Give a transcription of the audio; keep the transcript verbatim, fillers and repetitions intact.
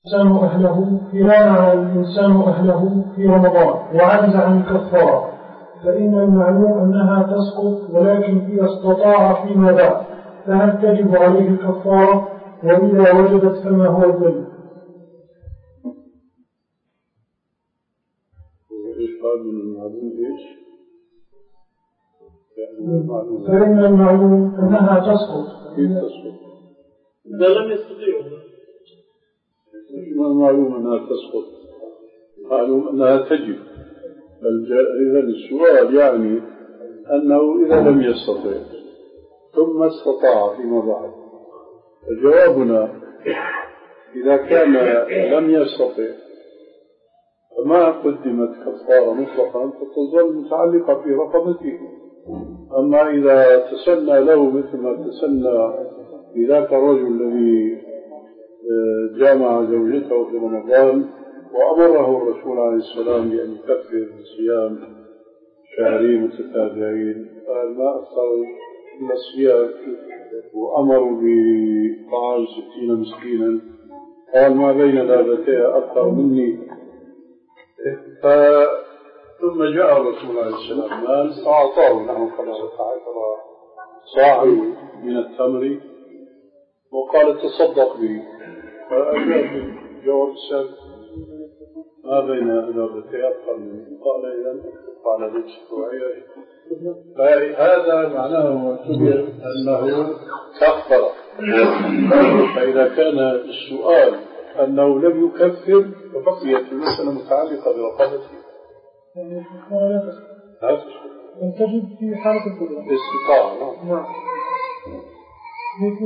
الإنسان أهله في منع الإنسان أهله في رمضان وعجز عن الكفارة، فإن المعلوم أنها تسقط، ولكن إذا استطاع فيما بعد فهل تجب عليه الكفارة؟ وإذا وجدت فما هو الدليل؟ فإن المعلوم أنها تسقط. إذا لم يستطيع معلوم أنها تسقط، معلوم أنها تجب. إذا السؤال يعني أنه إذا لم يستطيع ثم استطاع فيما بعد، فجوابنا إذا كان لم يستطيع فما قدمت كفارة مطلقا فتظل متعلقة في رقبته. أما إذا تسنى له مثل ما تسنى لذاك الرجل الذي جامع زوجته في رمضان وأمره الرسول عليه السلام بأن يكفر صيام شهرين متتابعين، قال ما أكثر إلا الصيام، وأمروا بطعام ستين مسكينا، قال ما بين لابتيه أكثر مني. ثم جاء الرسول عليه السلام فأعطاه نحو خمسة عشر صاعا من التمر وقال تصدق به، فأجاب جواب السابق ما بين لابتيه أكثر مني، قال إذا أكتب على نفسك وعيائك. فهذا معناه معتبر أنه كفر. فإذا كان السؤال أنه لم يكفر فبقيت المسألة متعلقة برقبته. تجد في حالة القدرة استطاعة. نعم.